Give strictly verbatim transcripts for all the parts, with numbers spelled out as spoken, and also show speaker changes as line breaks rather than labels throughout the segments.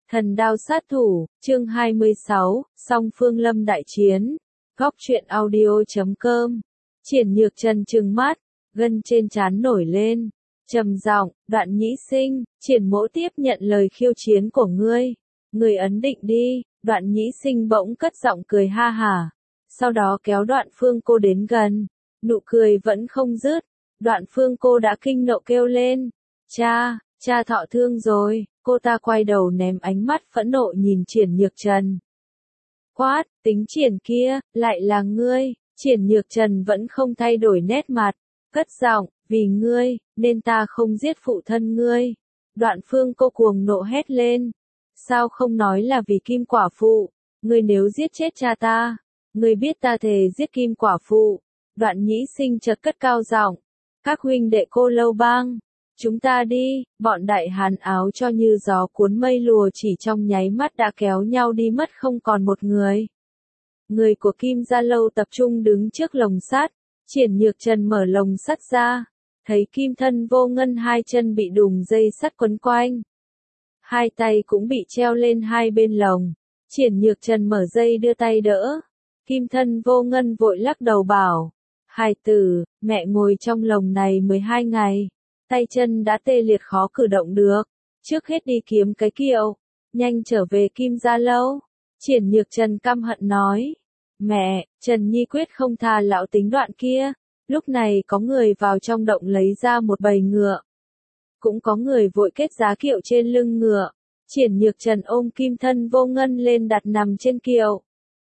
Thần đao sát thủ, chương hai mươi sáu, song phương lâm đại chiến. Góc truyện audio chấm com. Triển Nhược Trần trừng mắt, gân trên trán nổi lên, trầm giọng, Đoạn Nhĩ Sinh, Triển mỗ tiếp nhận lời khiêu chiến của ngươi. Người ấn định đi. Đoạn Nhĩ Sinh bỗng cất giọng cười ha hả. Sau đó kéo Đoạn Phương Cô đến gần. Nụ cười vẫn không dứt. Đoạn Phương Cô đã kinh nộ kêu lên. Cha, cha thọ thương rồi. Cô ta quay đầu ném ánh mắt phẫn nộ nhìn Triển Nhược Trần. Quát, tính Triển kia, lại là ngươi. Triển Nhược Trần vẫn không thay đổi nét mặt. Cất giọng, vì ngươi, nên ta không giết phụ thân ngươi. Đoạn Phương Cô cuồng nộ hét lên. Sao không nói là vì Kim Quả Phụ? Ngươi nếu giết chết cha ta, ngươi biết ta thề giết Kim Quả Phụ. Đoạn Nhĩ Sinh chợt cất cao giọng. Các huynh đệ Cô Lâu Bang, chúng ta đi. Bọn đại hán áo cho như gió cuốn mây lùa chỉ trong nháy mắt đã kéo nhau đi mất không còn một người. Người của Kim Gia Lâu tập trung đứng trước lồng sắt. Triển Nhược Trần mở lồng sắt ra, thấy Kim Thân Vô Ngân hai chân bị đùng dây sắt quấn quanh, hai tay cũng bị treo lên hai bên lồng. Triển Nhược Trần mở dây đưa tay đỡ. Kim Thân Vô Ngân vội lắc đầu bảo, hài tử, mẹ ngồi trong lồng này mười hai ngày, tay chân đã tê liệt khó cử động được, trước hết đi kiếm cái kiệu, nhanh trở về Kim Gia Lâu. Triển Nhược Trần căm hận nói, mẹ, Trần Nhi quyết không tha lão tính Đoạn kia. Lúc này có người vào trong động lấy ra một bầy ngựa. Cũng có người vội kết giá kiệu trên lưng ngựa. Triển Nhược Trần ôm Kim Thân Vô Ngân lên đặt nằm trên kiệu.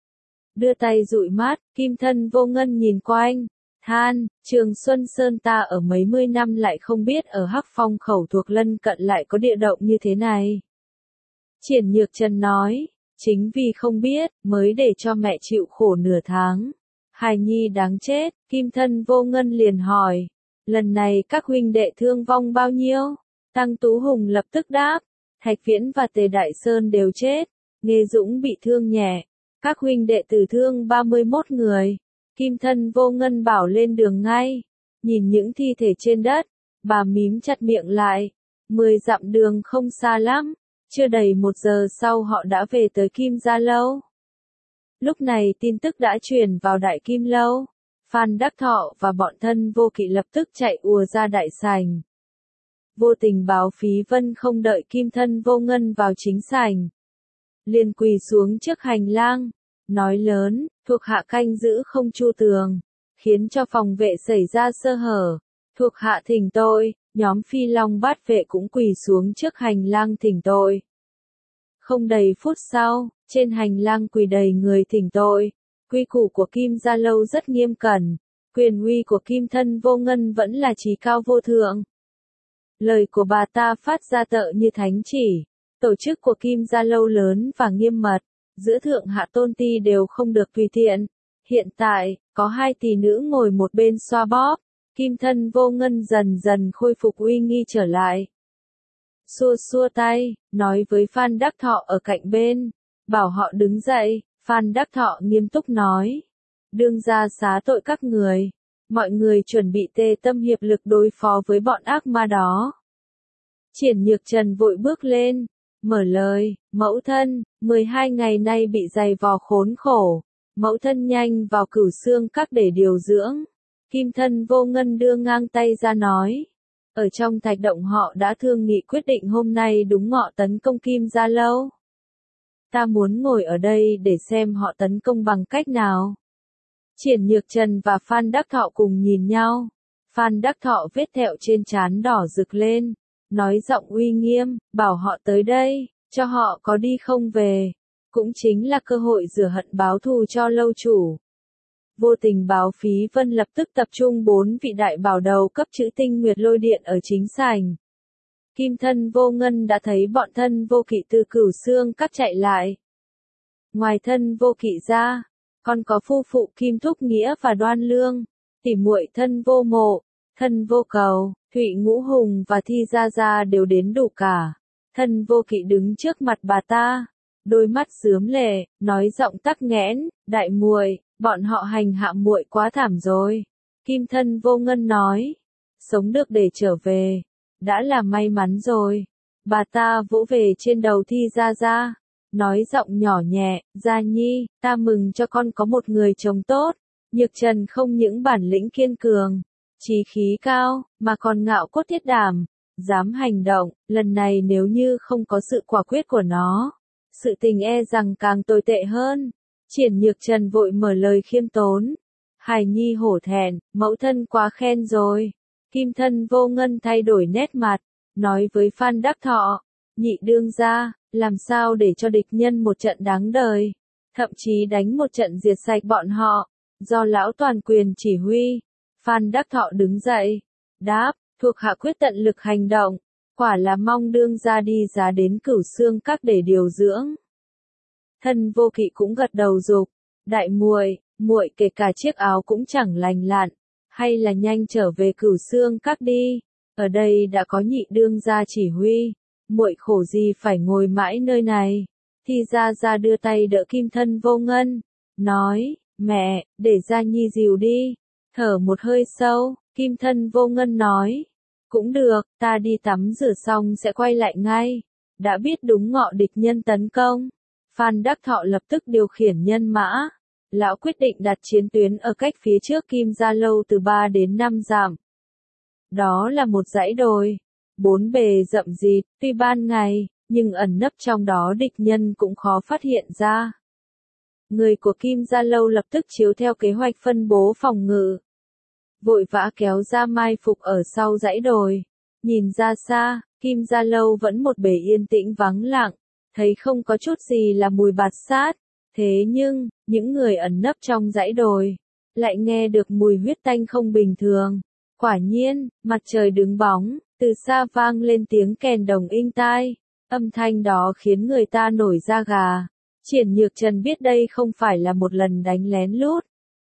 Đưa tay dụi mắt, Kim Thân Vô Ngân nhìn quanh, than, Trường Xuân Sơn ta ở mấy mươi năm lại không biết ở Hắc Phong khẩu thuộc lân cận lại có địa động như thế này. Triển Nhược Trần nói, chính vì không biết, mới để cho mẹ chịu khổ nửa tháng. Hài nhi đáng chết. Kim Thân Vô Ngân liền hỏi, lần này các huynh đệ thương vong bao nhiêu? Tăng Tú Hùng lập tức đáp, Thạch Viễn và Tề Đại Sơn đều chết, Nghê Dũng bị thương nhẹ, các huynh đệ tử thương ba mươi mốt người. Kim Thân Vô Ngân bảo lên đường ngay, nhìn những thi thể trên đất, bà mím chặt miệng lại, mười dặm đường không xa lắm, chưa đầy một giờ sau họ đã về tới Kim Gia Lâu. Lúc này tin tức đã truyền vào Đại Kim Lâu, Phan Đắc Thọ và bọn thân Vô Kỵ lập tức chạy ùa ra đại sảnh. Vô Tình báo Phí Vân không đợi Kim Thân Vô Ngân vào chính sảnh, liền quỳ xuống trước hành lang, nói lớn, thuộc hạ canh giữ không chu tường, khiến cho phòng vệ xảy ra sơ hở, thuộc hạ thỉnh tội. Nhóm Phi Long Bát Vệ cũng quỳ xuống trước hành lang thỉnh tội. Không đầy phút sau, trên hành lang quỳ đầy người thỉnh tội. Quy củ của Kim Gia Lâu rất nghiêm cẩn, quyền uy của Kim Thân Vô Ngân vẫn là trí cao vô thượng. Lời của bà ta phát ra tợ như thánh chỉ. Tổ chức của Kim Gia Lâu lớn và nghiêm mật, giữa thượng hạ tôn ti đều không được tùy tiện. Hiện tại, có hai tỷ nữ ngồi một bên xoa bóp. Kim Thân Vô Ngân dần dần khôi phục uy nghi trở lại. Xua xua tay, nói với Phan Đắc Thọ ở cạnh bên, bảo họ đứng dậy. Phan Đắc Thọ nghiêm túc nói, đương gia xá tội các người, mọi người chuẩn bị tề tâm hiệp lực đối phó với bọn ác ma đó. Triển Nhược Trần vội bước lên, mở lời, mẫu thân, mười hai ngày nay bị dày vò khốn khổ, mẫu thân nhanh vào Cửu Xương Các để điều dưỡng. Kim Thân Vô Ngân đưa ngang tay ra nói, ở trong thạch động họ đã thương nghị quyết định hôm nay đúng ngọ tấn công Kim Gia Lâu. Ta muốn ngồi ở đây để xem họ tấn công bằng cách nào. Triển Nhược Trần và Phan Đắc Thọ cùng nhìn nhau. Phan Đắc Thọ vết thẹo trên trán đỏ rực lên, nói giọng uy nghiêm, bảo họ tới đây, cho họ có đi không về, cũng chính là cơ hội rửa hận báo thù cho lâu chủ. Vô Tình báo Phí Vân lập tức tập trung bốn vị đại bảo đầu cấp chữ Tinh Nguyệt Lôi Điện ở chính sảnh. Kim Thân Vô Ngân đã thấy bọn thân Vô Kỵ từ Cửu Xương Các chạy lại. Ngoài thân Vô Kỵ ra, còn có phu phụ Kim Thúc Nghĩa và Đoan Lương, tỉ muội thân Vô Mộ, thân Vô Cầu, Thụy Ngũ Hùng và Thi Gia Gia đều đến đủ cả. Thân Vô Kỵ đứng trước mặt bà ta, đôi mắt rướm lệ, nói giọng tắc nghẽn, đại muội, bọn họ hành hạ muội quá thảm rồi. Kim Thân Vô Ngân nói, sống được để trở về, đã là may mắn rồi. Bà ta vỗ về trên đầu Thi Gia Gia, nói giọng nhỏ nhẹ, Gia Nhi, ta mừng cho con có một người chồng tốt. Nhược Trần không những bản lĩnh kiên cường, chí khí cao, mà còn ngạo cốt thiết đảm, dám hành động, lần này nếu như không có sự quả quyết của nó, sự tình e rằng càng tồi tệ hơn. Triển Nhược Trần vội mở lời khiêm tốn. Hài Nhi hổ thẹn, mẫu thân quá khen rồi. Kim Thân Vô Ngân thay đổi nét mặt, nói với Phan Đắc Thọ, nhị đương gia, làm sao để cho địch nhân một trận đáng đời, thậm chí đánh một trận diệt sạch bọn họ, do lão toàn quyền chỉ huy. Phan Đắc Thọ đứng dậy, đáp, thuộc hạ quyết tận lực hành động, quả là mong đương gia đi giá đến Cửu Xương Các để điều dưỡng. Thân Vô Kỵ cũng gật đầu dục, đại muội, muội kể cả chiếc áo cũng chẳng lành lặn, hay là nhanh trở về Cửu Xương Các đi, ở đây đã có nhị đương gia chỉ huy, muội khổ gì phải ngồi mãi nơi này. Thi Gia Gia đưa tay đỡ Kim Thân Vô Ngân, nói, mẹ, để Gia Nhi dìu đi. Thở một hơi sâu, Kim Thân Vô Ngân nói, cũng được, ta đi tắm rửa xong sẽ quay lại ngay. Đã biết đúng ngọ địch nhân tấn công, Phan Đắc Thọ lập tức điều khiển nhân mã. Lão quyết định đặt chiến tuyến ở cách phía trước Kim Gia Lâu từ ba đến năm dặm. Đó là một dãy đồi, bốn bề rậm rịt, tuy ban ngày, nhưng ẩn nấp trong đó địch nhân cũng khó phát hiện ra. Người của Kim Gia Lâu lập tức chiếu theo kế hoạch phân bố phòng ngự, vội vã kéo ra mai phục ở sau dãy đồi. Nhìn ra xa, Kim Gia Lâu vẫn một bể yên tĩnh vắng lặng, thấy không có chút gì là mùi bạt sát. Thế nhưng, những người ẩn nấp trong dãy đồi, lại nghe được mùi huyết tanh không bình thường. Quả nhiên, mặt trời đứng bóng, từ xa vang lên tiếng kèn đồng inh tai. Âm thanh đó khiến người ta nổi da gà. Triển Nhược Trần biết đây không phải là một lần đánh lén lút,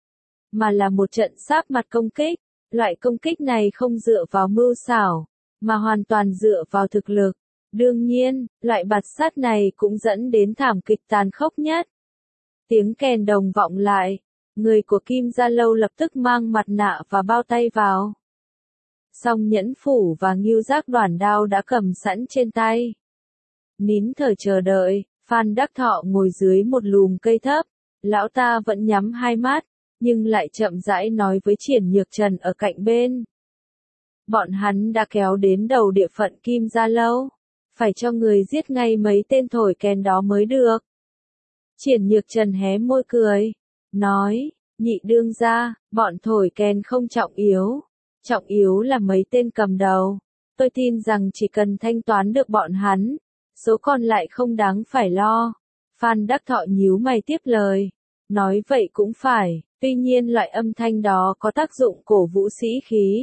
mà là một trận sáp mặt công kích. Loại công kích này không dựa vào mưu xảo, mà hoàn toàn dựa vào thực lực. Đương nhiên, loại bạt sát này cũng dẫn đến thảm kịch tàn khốc nhất. Tiếng kèn đồng vọng lại, người của Kim Gia Lâu lập tức mang mặt nạ và bao tay vào. Song Nhẫn Phủ và Ngưu Giác Đoản đao đã cầm sẵn trên tay. Nín thở chờ đợi, Phan Đắc Thọ ngồi dưới một lùm cây thấp, lão ta vẫn nhắm hai mắt, nhưng lại chậm rãi nói với Triển Nhược Trần ở cạnh bên. Bọn hắn đã kéo đến đầu địa phận Kim Gia Lâu, phải cho người giết ngay mấy tên thổi kèn đó mới được. Triển Nhược Trần hé môi cười, nói, nhị đương gia, bọn thổi kèn không trọng yếu, trọng yếu là mấy tên cầm đầu. Tôi tin rằng chỉ cần thanh toán được bọn hắn, số còn lại không đáng phải lo. Phan Đắc Thọ nhíu mày tiếp lời, nói vậy cũng phải, tuy nhiên loại âm thanh đó có tác dụng cổ vũ sĩ khí.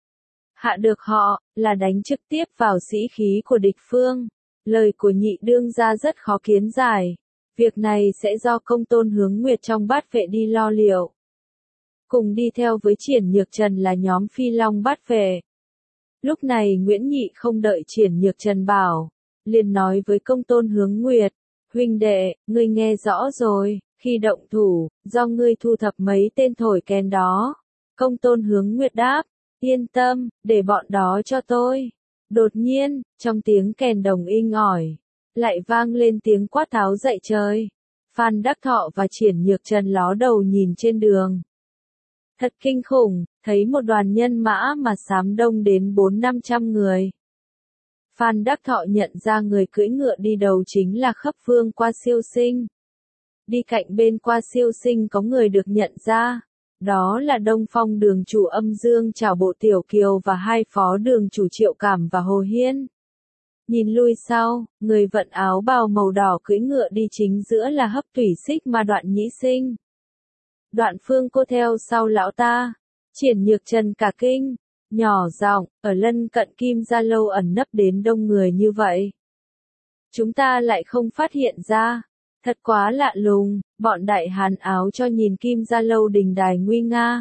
Hạ được họ, là đánh trực tiếp vào sĩ khí của địch phương. Lời của nhị đương gia rất khó kiến giải. Việc này sẽ do Công Tôn Hướng Nguyệt trong Bát Vệ đi lo liệu. Cùng đi theo với Triển Nhược Trần là nhóm Phi Long Bát Vệ. Lúc này Nguyễn Nhị không đợi Triển Nhược Trần bảo, liền nói với Công Tôn Hướng Nguyệt, huynh đệ, ngươi nghe rõ rồi, khi động thủ, do ngươi thu thập mấy tên thổi kèn đó. Công Tôn Hướng Nguyệt đáp, yên tâm, để bọn đó cho tôi. Đột nhiên, trong tiếng kèn đồng inh ỏi, lại vang lên tiếng quát tháo dậy trời. Phan Đắc Thọ và Triển Nhược Trần ló đầu nhìn trên đường. Thật kinh khủng, thấy một đoàn nhân mã mà xám đông đến bốn năm trăm người. Phan Đắc Thọ nhận ra người cưỡi ngựa đi đầu chính là Khấp Vương Qua Siêu Sinh. Đi cạnh bên Qua Siêu Sinh có người được nhận ra. Đó là Đông Phong đường chủ Âm Dương Trảo Bộ Tiểu Kiều và hai phó đường chủ Triệu Cảm và Hồ Hiên. Nhìn lui sau, người vận áo bào màu đỏ cưỡi ngựa đi chính giữa là Hấp Thủy Xích mà Đoạn Nhĩ Sinh. Đoạn Phương Cô theo sau lão ta. Triển Nhược Trần cả kinh, nhỏ giọng, ở lân cận Kim Gia Lâu ẩn nấp đến đông người như vậy. Chúng ta lại không phát hiện ra. Thật quá lạ lùng, bọn đại hàn áo cho nhìn Kim Gia Lâu đình đài nguy nga.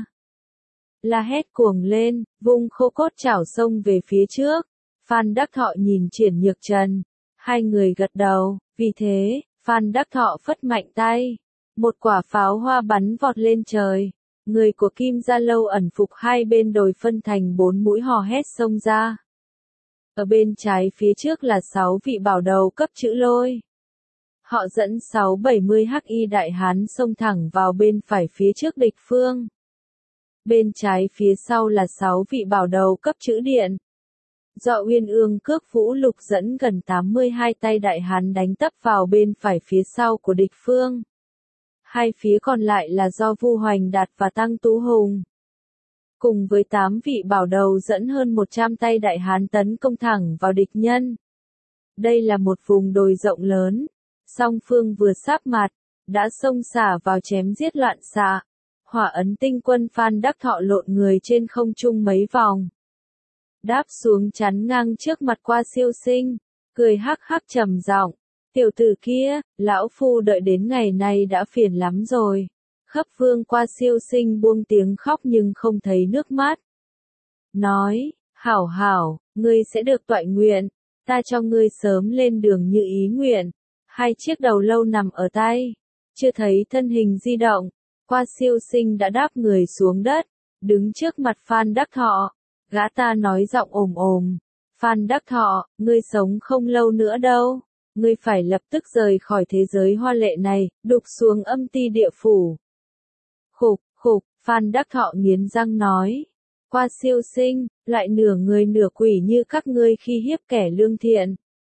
La hét cuồng lên, vung khô cốt chảo xông về phía trước. Phan Đắc Thọ nhìn Triển Nhược Trần. Hai người gật đầu, vì thế, Phan Đắc Thọ phất mạnh tay. Một quả pháo hoa bắn vọt lên trời. Người của Kim Gia Lâu ẩn phục hai bên đồi phân thành bốn mũi hò hét xông ra. Ở bên trái phía trước là sáu vị bảo đầu cấp chữ lôi. Họ dẫn sáu bảy mươi hắc y đại hán xông thẳng vào bên phải phía trước địch phương. Bên trái phía sau là sáu vị bảo đầu cấp chữ điện. Do Uyên Ương Cước Vũ Lục dẫn gần tám mươi hai tay đại hán đánh tấp vào bên phải phía sau của địch phương. Hai phía còn lại là do Vu Hoành Đạt và Tăng Tú Hùng. Cùng với tám vị bảo đầu dẫn hơn một trăm tay đại hán tấn công thẳng vào địch nhân. Đây là một vùng đồi rộng lớn. Song phương vừa sáp mặt, đã xông xả vào chém giết loạn xạ. Hỏa ấn tinh quân Phan Đắc Thọ lộn người trên không trung mấy vòng. Đáp xuống chắn ngang trước mặt Qua Siêu Sinh, cười hắc hắc trầm giọng, tiểu tử kia, lão phu đợi đến ngày này đã phiền lắm rồi. Khấp Vương Qua Siêu Sinh buông tiếng khóc nhưng không thấy nước mắt. Nói, hảo hảo, ngươi sẽ được toại nguyện, ta cho ngươi sớm lên đường như ý nguyện. Hai chiếc đầu lâu nằm ở tay, chưa thấy thân hình di động, Qua Siêu Sinh đã đáp người xuống đất, đứng trước mặt Phan Đắc Thọ. Gã ta nói giọng ồm ồm, Phan Đắc Thọ, ngươi sống không lâu nữa đâu, ngươi phải lập tức rời khỏi thế giới hoa lệ này, đục xuống âm ti địa phủ. Khục, khục, Phan Đắc Thọ nghiến răng nói, Qua Siêu Sinh, lại nửa người nửa quỷ như các ngươi khi hiếp kẻ lương thiện.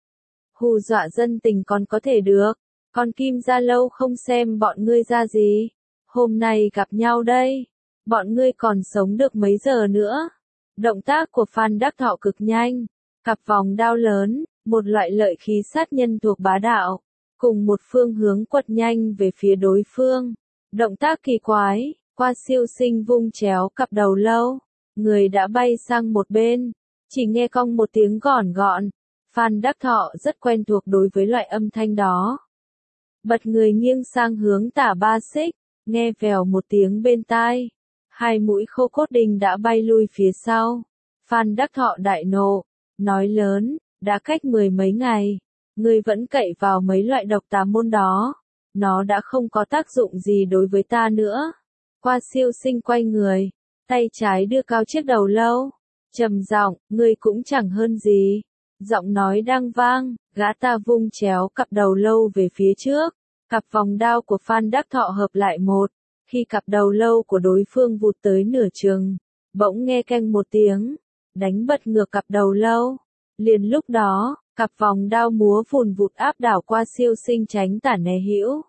Hù dọa dân tình còn có thể được, còn Kim Gia Lâu không xem bọn ngươi ra gì, hôm nay gặp nhau đây, bọn ngươi còn sống được mấy giờ nữa. Động tác của Phan Đắc Thọ cực nhanh, cặp vòng đao lớn, một loại lợi khí sát nhân thuộc bá đạo, cùng một phương hướng quật nhanh về phía đối phương. Động tác kỳ quái, Qua Siêu Sinh vung chéo cặp đầu lâu, người đã bay sang một bên, chỉ nghe cong một tiếng gòn gọn. Phan Đắc Thọ rất quen thuộc đối với loại âm thanh đó. Bật người nghiêng sang hướng tả ba xích, nghe vèo một tiếng bên tai. Hai mũi khô cốt đinh đã bay lui phía sau. Phan Đắc Thọ đại nộ, nói lớn, đã cách mười mấy ngày, ngươi vẫn cậy vào mấy loại độc tà môn đó. Nó đã không có tác dụng gì đối với ta nữa. Qua Siêu Sinh quay người, tay trái đưa cao chiếc đầu lâu, trầm giọng, ngươi cũng chẳng hơn gì. Giọng nói đang vang, gã ta vung chéo cặp đầu lâu về phía trước, cặp vòng đao của Phan Đắc Thọ hợp lại một, khi cặp đầu lâu của đối phương vụt tới nửa chừng, bỗng nghe keng một tiếng, đánh bật ngược cặp đầu lâu. Liền lúc đó, cặp vòng đao múa phùn vụt áp đảo Qua Siêu Sinh tránh tả né hữu.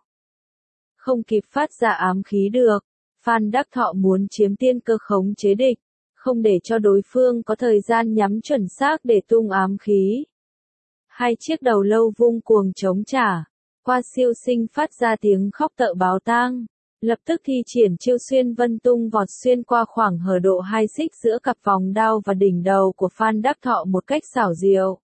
Không kịp phát ra ám khí được, Phan Đắc Thọ muốn chiếm tiên cơ khống chế địch, không để cho đối phương có thời gian nhắm chuẩn xác để tung ám khí. Hai chiếc đầu lâu vung cuồng chống trả, Qua Siêu Sinh phát ra tiếng khóc tợ báo tang, lập tức thi triển chiêu xuyên vân tung vọt xuyên qua khoảng hở độ hai xích giữa cặp vòng đao và đỉnh đầu của Phan Đắc Thọ một cách xảo diệu.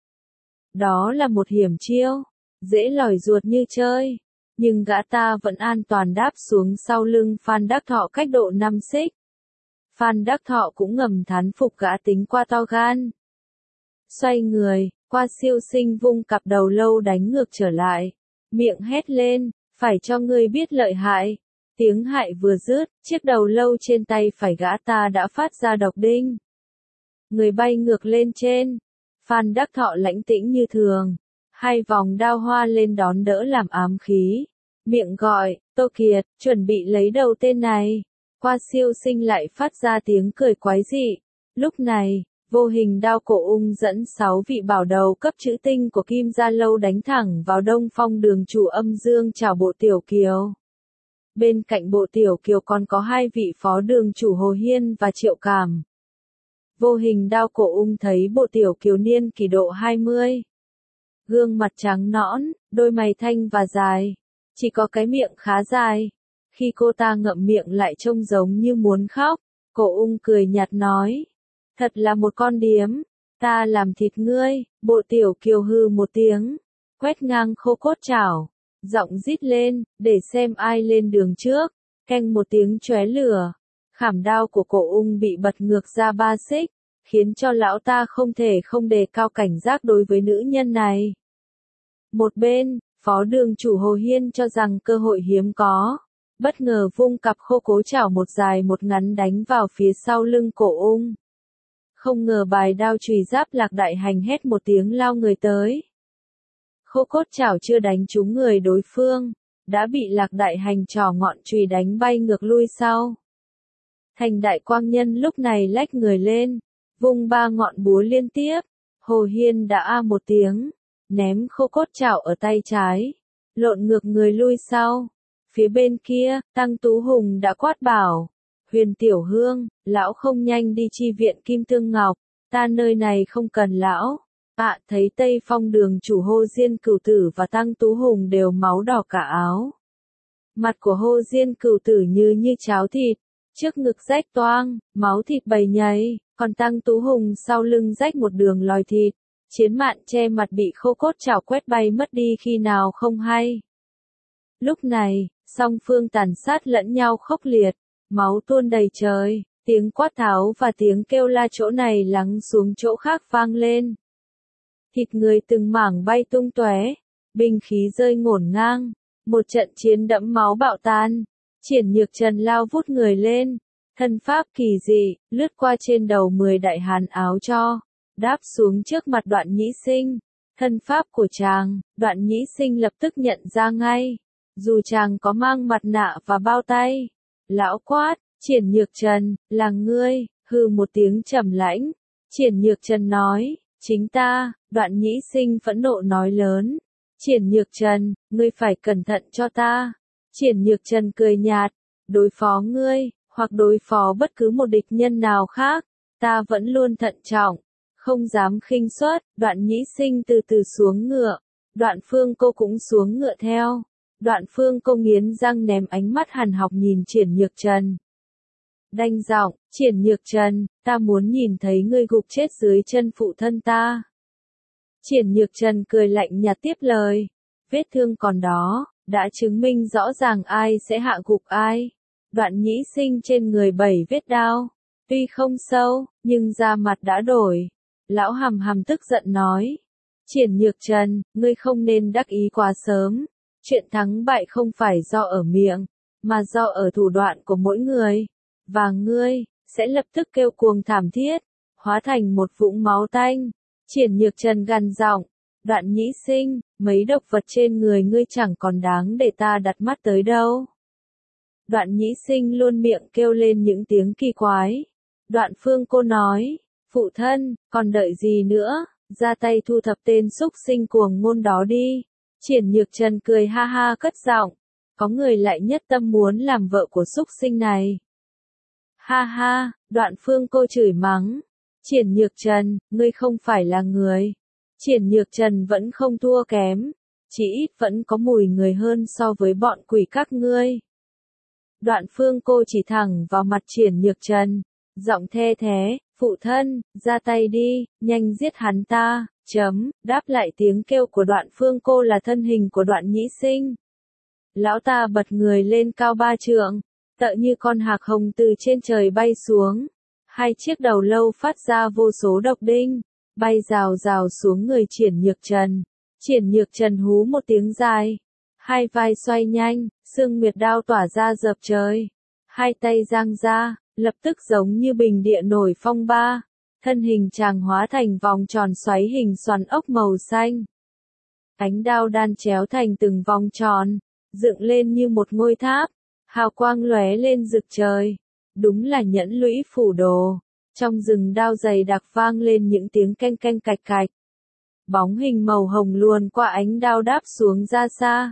Đó là một hiểm chiêu, dễ lòi ruột như chơi, nhưng gã ta vẫn an toàn đáp xuống sau lưng Phan Đắc Thọ cách độ năm xích. Phan Đắc Thọ cũng ngầm thán phục gã tính qua to gan. Xoay người, Qua Siêu Sinh vung cặp đầu lâu đánh ngược trở lại, miệng hét lên, phải cho ngươi biết lợi hại. Tiếng hại vừa dứt, chiếc đầu lâu trên tay phải gã ta đã phát ra độc đinh. Người bay ngược lên trên, Phan Đắc Thọ lãnh tĩnh như thường, hai vòng đao hoa lên đón đỡ làm ám khí, miệng gọi, Tô Kiệt, chuẩn bị lấy đầu tên này. Qua Siêu Sinh lại phát ra tiếng cười quái dị. Lúc này, vô hình đao cổ ung dẫn sáu vị bảo đầu cấp chữ tinh của Kim Gia Lâu đánh thẳng vào Đông Phong đường chủ âm dương chào Bộ Tiểu Kiều. Bên cạnh Bộ Tiểu Kiều còn có hai vị phó đường chủ Hồ Hiên và Triệu Cảm. Vô hình đao cổ ung thấy Bộ Tiểu Kiều niên kỷ độ hai mươi. Gương mặt trắng nõn, đôi mày thanh và dài, chỉ có cái miệng khá dài. Khi cô ta ngậm miệng lại trông giống như muốn khóc, cổ ung cười nhạt nói, thật là một con điếm, ta làm thịt ngươi. Bộ Tiểu Kiều hư một tiếng, quét ngang khô cốt chảo, giọng rít lên, để xem ai lên đường trước. Keng một tiếng chóe lửa, khảm đao của cổ ung bị bật ngược ra ba xích, khiến cho lão ta không thể không đề cao cảnh giác đối với nữ nhân này. Một bên, phó đường chủ Hồ Hiên cho rằng cơ hội hiếm có, bất ngờ vung cặp khô cố chảo một dài một ngắn đánh vào phía sau lưng cổ ung. Không ngờ bài đao chùy giáp Lạc Đại Hành hét một tiếng lao người tới. Khô cốt chảo chưa đánh trúng người đối phương, đã bị Lạc Đại Hành trỏ ngọn chùy đánh bay ngược lui sau. Thành Đại Quang Nhân lúc này lách người lên, vung ba ngọn búa liên tiếp, Hồ Hiên đã a một tiếng, ném khô cốt chảo ở tay trái, lộn ngược người lui sau. Phía bên kia, Tăng Tú Hùng đã quát bảo, Huyền Tiểu Hương, lão không nhanh đi chi viện Kim Tương Ngọc, ta nơi này không cần lão. ạ à, thấy Tây Phong đường chủ Hồ Diên Cửu Tử và Tăng Tú Hùng đều máu đỏ cả áo. Mặt của Hồ Diên Cửu Tử như như cháo thịt, trước ngực rách toang, máu thịt bầy nhầy, còn Tăng Tú Hùng sau lưng rách một đường lòi thịt, chiến mạn che mặt bị khô cốt chảo quét bay mất đi khi nào không hay. Lúc này, song phương tàn sát lẫn nhau khốc liệt, máu tuôn đầy trời, tiếng quát tháo và tiếng kêu la chỗ này lắng xuống chỗ khác vang lên. Thịt người từng mảng bay tung tóe, binh khí rơi ngổn ngang, một trận chiến đẫm máu bạo tan. Triển Nhược Trần lao vút người lên, thân pháp kỳ dị, lướt qua trên đầu mười đại hán áo cho, đáp xuống trước mặt Đoạn Nhĩ Sinh. Thân pháp của chàng, Đoạn Nhĩ Sinh lập tức nhận ra ngay, dù chàng có mang mặt nạ và bao tay. Lão quát, Triển Nhược Trần, là ngươi, hừ một tiếng trầm lãnh. Triển Nhược Trần nói, chính ta. Đoạn Nhĩ Sinh phẫn nộ nói lớn, Triển Nhược Trần, ngươi phải cẩn thận cho ta. Triển Nhược Trần cười nhạt, đối phó ngươi, hoặc đối phó bất cứ một địch nhân nào khác, ta vẫn luôn thận trọng, không dám khinh suất. Đoạn Nhĩ Sinh từ từ xuống ngựa, Đoạn Phương Cô cũng xuống ngựa theo. Đoạn Phương Cô nghiến răng ném ánh mắt hằn học nhìn Triển Nhược Trần. Đanh giọng, Triển Nhược Trần, ta muốn nhìn thấy ngươi gục chết dưới chân phụ thân ta. Triển Nhược Trần cười lạnh nhạt tiếp lời, vết thương còn đó, đã chứng minh rõ ràng ai sẽ hạ gục ai. Đoạn Nhĩ Sinh trên người bảy vết đao, tuy không sâu, nhưng da mặt đã đổi. Lão hầm hầm tức giận nói, Triển Nhược Trần, ngươi không nên đắc ý quá sớm. Chuyện thắng bại không phải do ở miệng, mà do ở thủ đoạn của mỗi người. Và ngươi, sẽ lập tức kêu cuồng thảm thiết, hóa thành một vũng máu tanh. Triển Nhược Trần gằn giọng, Đoạn Nhĩ Sinh, mấy độc vật trên người ngươi chẳng còn đáng để ta đặt mắt tới đâu. Đoạn Nhĩ Sinh luôn miệng kêu lên những tiếng kỳ quái. Đoạn Phương Cô nói, phụ thân, còn đợi gì nữa, ra tay thu thập tên xúc sinh cuồng ngôn đó đi. Triển Nhược Trần cười ha ha cất giọng, có người lại nhất tâm muốn làm vợ của xúc sinh này. Ha ha, Đoạn Phương Cô chửi mắng, Triển Nhược Trần, ngươi không phải là người. Triển Nhược Trần vẫn không thua kém, chỉ ít vẫn có mùi người hơn so với bọn quỷ các ngươi. Đoạn Phương Cô chỉ thẳng vào mặt Triển Nhược Trần, giọng the thế, phụ thân, ra tay đi, nhanh giết hắn ta. Chấm, đáp lại tiếng kêu của Đoạn Phương Cô là thân hình của Đoạn Nhĩ Sinh. Lão ta bật người lên cao ba trượng, tựa như con hạc hồng từ trên trời bay xuống. Hai chiếc đầu lâu phát ra vô số độc đinh, bay rào rào xuống người Triển Nhược Trần. Triển Nhược Trần hú một tiếng dài, hai vai xoay nhanh, xương nguyệt đao tỏa ra dập trời. Hai tay giang ra, lập tức giống như bình địa nổi phong ba. Thân hình chàng hóa thành vòng tròn xoáy hình xoắn ốc màu xanh. Ánh đao đan chéo thành từng vòng tròn, dựng lên như một ngôi tháp, hào quang lóe lên rực trời. Đúng là nhẫn lũy phủ đồ. Trong rừng đao dày đặc vang lên những tiếng canh canh cạch cạch. Bóng hình màu hồng luồn qua ánh đao đáp xuống ra xa.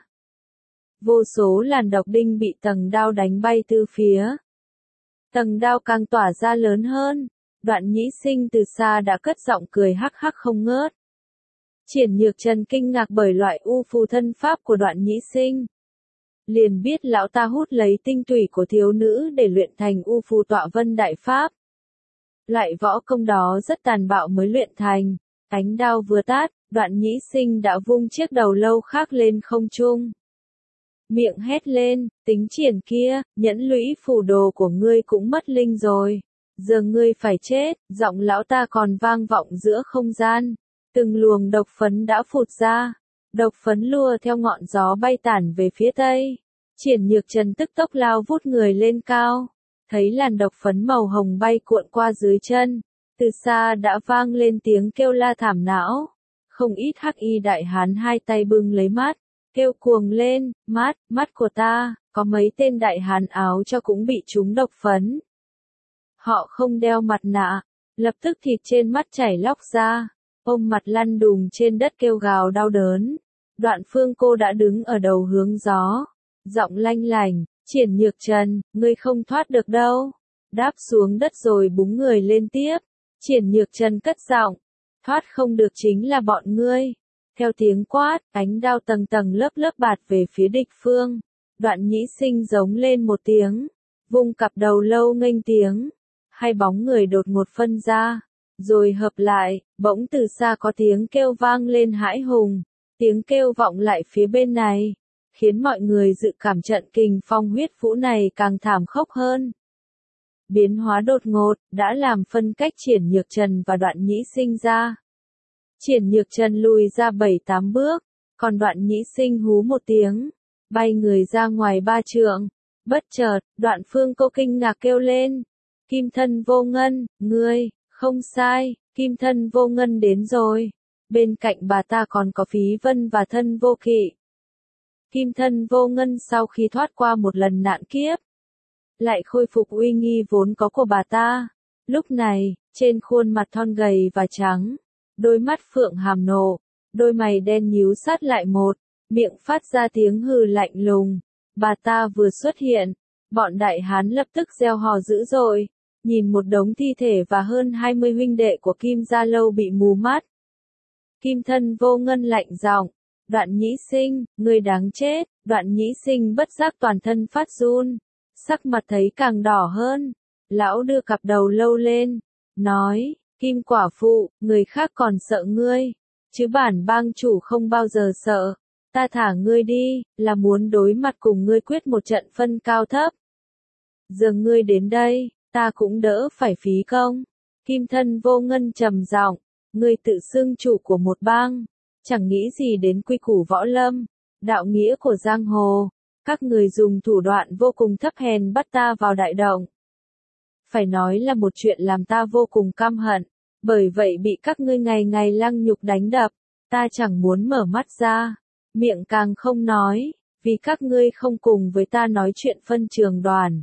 Vô số làn độc đinh bị tầng đao đánh bay từ phía. Tầng đao càng tỏa ra lớn hơn. Đoạn Nhĩ Sinh từ xa đã cất giọng cười hắc hắc không ngớt. Triển Nhược Trần kinh ngạc bởi loại u phù thân pháp của Đoạn Nhĩ Sinh. Liền biết lão ta hút lấy tinh tủy của thiếu nữ để luyện thành u phù tọa vân đại pháp. Loại võ công đó rất tàn bạo mới luyện thành. Ánh đao vừa tát, Đoạn Nhĩ Sinh đã vung chiếc đầu lâu khác lên không trung. Miệng hét lên, tính triển kia, nhẫn lũy phủ đồ của ngươi cũng mất linh rồi. Giờ ngươi phải chết, giọng lão ta còn vang vọng giữa không gian. Từng luồng độc phấn đã phụt ra. Độc phấn lùa theo ngọn gió bay tản về phía tây. Triển Nhược Trần tức tốc lao vút người lên cao. Thấy làn độc phấn màu hồng bay cuộn qua dưới chân. Từ xa đã vang lên tiếng kêu la thảm não. Không ít hắc y đại hán hai tay bưng lấy mắt, kêu cuồng lên, mắt, mắt của ta, có mấy tên đại hán áo cho cũng bị trúng độc phấn. Họ không đeo mặt nạ, lập tức thịt trên mắt chảy lóc ra, ôm mặt lăn đùng trên đất kêu gào đau đớn. Đoạn Phương Cô đã đứng ở đầu hướng gió, giọng lanh lành, Triển Nhược Trần, ngươi không thoát được đâu. Đáp xuống đất rồi búng người lên tiếp. Triển Nhược Trần cất giọng, thoát không được chính là bọn ngươi. Theo tiếng quát, ánh đao tầng tầng lớp lớp bạt về phía địch phương. Đoạn Nhĩ Sinh giống lên một tiếng, vung cặp đầu lâu nghênh tiếng. Hai bóng người đột ngột phân ra, rồi hợp lại, bỗng từ xa có tiếng kêu vang lên hãi hùng. Tiếng kêu vọng lại phía bên này, khiến mọi người dự cảm trận kình phong huyết vũ này càng thảm khốc hơn. Biến hóa đột ngột, đã làm phân cách Triển Nhược Trần và Đoạn Nhĩ Sinh ra. Triển Nhược Trần lùi ra bảy tám bước, còn Đoạn Nhĩ Sinh hú một tiếng, bay người ra ngoài ba trượng. Bất chợt, Đoạn Phương Cô kinh ngạc kêu lên, Kim Thân Vô Ngân, ngươi, không sai, Kim Thân Vô Ngân đến rồi. Bên cạnh bà ta còn có Phí Vân và Thân Vô Kỵ. Kim Thân Vô Ngân sau khi thoát qua một lần nạn kiếp, lại khôi phục uy nghi vốn có của bà ta. Lúc này, trên khuôn mặt thon gầy và trắng, đôi mắt phượng hàm nộ, đôi mày đen nhíu sát lại một, miệng phát ra tiếng hừ lạnh lùng. Bà ta vừa xuất hiện, bọn đại hán lập tức reo hò dữ dội, nhìn một đống thi thể và hơn hai mươi huynh đệ của Kim Gia Lâu bị mù mắt. Kim Thân Vô Ngân lạnh giọng, Đoạn Nhĩ Sinh, ngươi đáng chết. Đoạn Nhĩ Sinh bất giác toàn thân phát run, sắc mặt thấy càng đỏ hơn. Lão đưa cặp đầu lâu lên, nói, Kim quả phụ, người khác còn sợ ngươi, chứ bản bang chủ không bao giờ sợ. Ta thả ngươi đi, là muốn đối mặt cùng ngươi quyết một trận phân cao thấp. Giờ ngươi đến đây, ta cũng đỡ phải phí công. Kim Thân Vô Ngân trầm giọng, ngươi tự xưng chủ của một bang, chẳng nghĩ gì đến quy củ võ lâm, đạo nghĩa của giang hồ. Các người dùng thủ đoạn vô cùng thấp hèn bắt ta vào đại động. Phải nói là một chuyện làm ta vô cùng căm hận, bởi vậy bị các ngươi ngày ngày lăng nhục đánh đập, ta chẳng muốn mở mắt ra, miệng càng không nói, vì các ngươi không cùng với ta nói chuyện phân trường đoàn.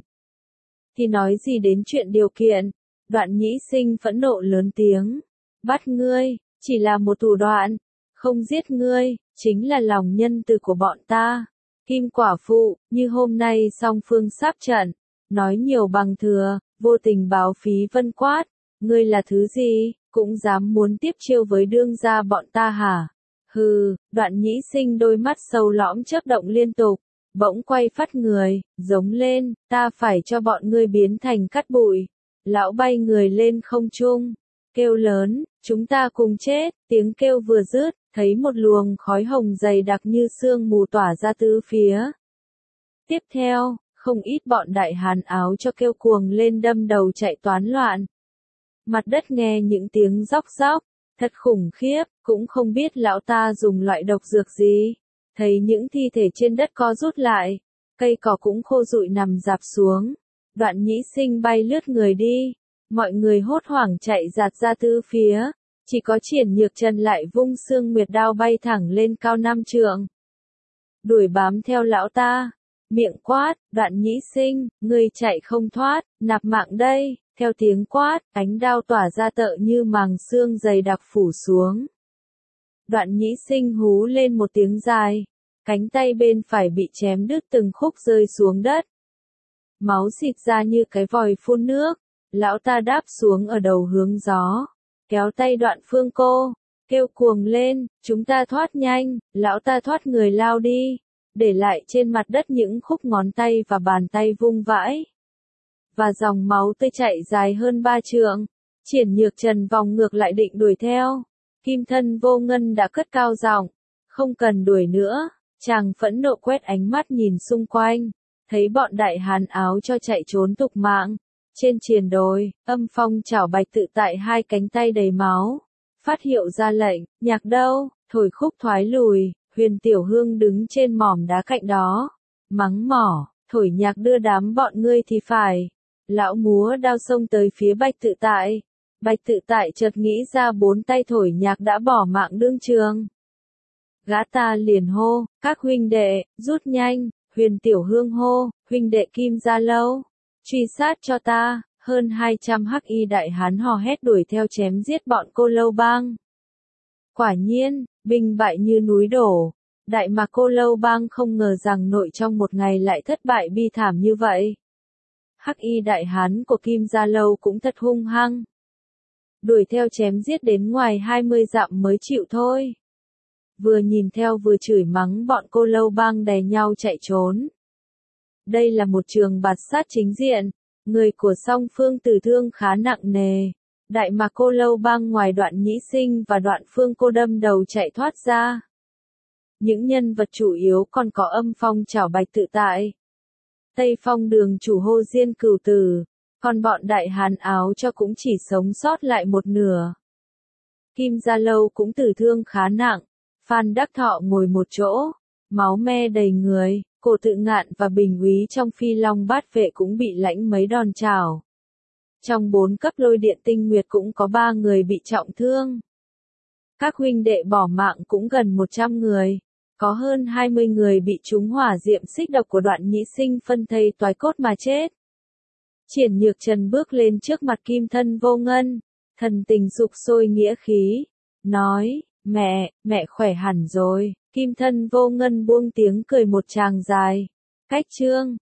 Thì nói gì đến chuyện điều kiện. Đoạn Nhĩ Sinh phẫn nộ lớn tiếng, bắt ngươi, chỉ là một thủ đoạn, không giết ngươi, chính là lòng nhân từ của bọn ta. Kim quả phụ, như hôm nay song phương sáp trận, nói nhiều bằng thừa, vô tình báo Phí Vân quát, ngươi là thứ gì, cũng dám muốn tiếp chiêu với đương gia bọn ta hả? Hừ. Đoạn Nhĩ Sinh đôi mắt sâu lõm chớp động liên tục, bỗng quay phát người, giống lên, ta phải cho bọn ngươi biến thành cát bụi. Lão bay người lên không trung, kêu lớn, chúng ta cùng chết. Tiếng kêu vừa dứt, thấy một luồng khói hồng dày đặc như sương mù tỏa ra tứ phía. Tiếp theo, không ít bọn đại hán áo cho kêu cuồng lên đâm đầu chạy toán loạn. Mặt đất nghe những tiếng róc róc, thật khủng khiếp, cũng không biết lão ta dùng loại độc dược gì. Thấy những thi thể trên đất co rút lại, cây cỏ cũng khô rụi nằm rạp xuống. Đoạn Nhĩ Sinh bay lướt người đi, mọi người hốt hoảng chạy giạt ra tứ phía, chỉ có Triển Nhược Trần lại vung xương nguyệt đao bay thẳng lên cao năm trượng. Đuổi bám theo lão ta, miệng quát, Đoạn Nhĩ Sinh, ngươi chạy không thoát, nạp mạng đây. Theo tiếng quát, ánh đao tỏa ra tợ như màng xương dày đặc phủ xuống. Đoạn Nhĩ Sinh hú lên một tiếng dài, cánh tay bên phải bị chém đứt từng khúc rơi xuống đất. Máu xịt ra như cái vòi phun nước, lão ta đáp xuống ở đầu hướng gió, kéo tay Đoạn Phương Cô, kêu cuồng lên, chúng ta thoát nhanh. Lão ta thoát người lao đi, để lại trên mặt đất những khúc ngón tay và bàn tay vung vãi. Và dòng máu tươi chảy dài hơn ba trượng. Triển Nhược Trần vòng ngược lại định đuổi theo. Kim Thân Vô Ngân đã cất cao giọng, không cần đuổi nữa. Chàng phẫn nộ quét ánh mắt nhìn xung quanh, thấy bọn đại hán áo cho chạy trốn tục mạng. Trên triền đồi, Âm Phong chảo bạch tự tại hai cánh tay đầy máu, phát hiệu ra lệnh, nhạc đâu, thổi khúc thoái lùi. Huyền Tiểu Hương đứng trên mỏm đá cạnh đó, mắng mỏ, thổi nhạc đưa đám bọn ngươi thì phải. Lão múa đao xông tới phía bạch tự tại, Bạch Tự Tại chợt nghĩ ra bốn tay thổi nhạc đã bỏ mạng đương trường. Gã ta liền hô, các huynh đệ, rút nhanh, Huyền Tiểu Hương hô, huynh đệ Kim Gia Lâu, truy sát cho ta, hơn hai trăm hắc y đại hán hò hét đuổi theo chém giết bọn Cô Lâu Bang. Quả nhiên, binh bại như núi đổ, Đại Mạc Cô Lâu Bang không ngờ rằng nội trong một ngày lại thất bại bi thảm như vậy. Hắc y đại hán của Kim Gia Lâu cũng thật hung hăng. Đuổi theo chém giết đến ngoài hai mươi dặm mới chịu thôi. Vừa nhìn theo vừa chửi mắng bọn Cô Lâu Bang đè nhau chạy trốn. Đây là một trường bạt sát chính diện, người của song phương tử thương khá nặng nề. Đại Mạc Cô Lâu Bang ngoài Đoạn Nhĩ Sinh và Đoạn Phương Cô đâm đầu chạy thoát ra. Những nhân vật chủ yếu còn có Âm Phong Trảo Bạch Tự Tại, Tây Phong Đường chủ Hô Diên Cửu Tử, còn bọn đại hán áo cho cũng chỉ sống sót lại một nửa. Kim Gia Lâu cũng tử thương khá nặng, Phan Đắc Thọ ngồi một chỗ, máu me đầy người, Cổ Tự Ngạn và Bình Úy trong Phi Long Bát Vệ cũng bị lãnh mấy đòn chảo. Trong bốn cấp Lôi Điện Tinh Nguyệt cũng có ba người bị trọng thương. Các huynh đệ bỏ mạng cũng gần một trăm người, có hơn hai mươi người bị trúng hỏa diệm xích độc của Đoạn Nhĩ Sinh phân thây toái cốt mà chết. Triển Nhược Trần bước lên trước mặt Kim Thân Vô Ngân, thần tình sục sôi nghĩa khí, nói, mẹ, mẹ khỏe hẳn rồi. Kim Thân Vô Ngân buông tiếng cười một tràng dài. Cách chương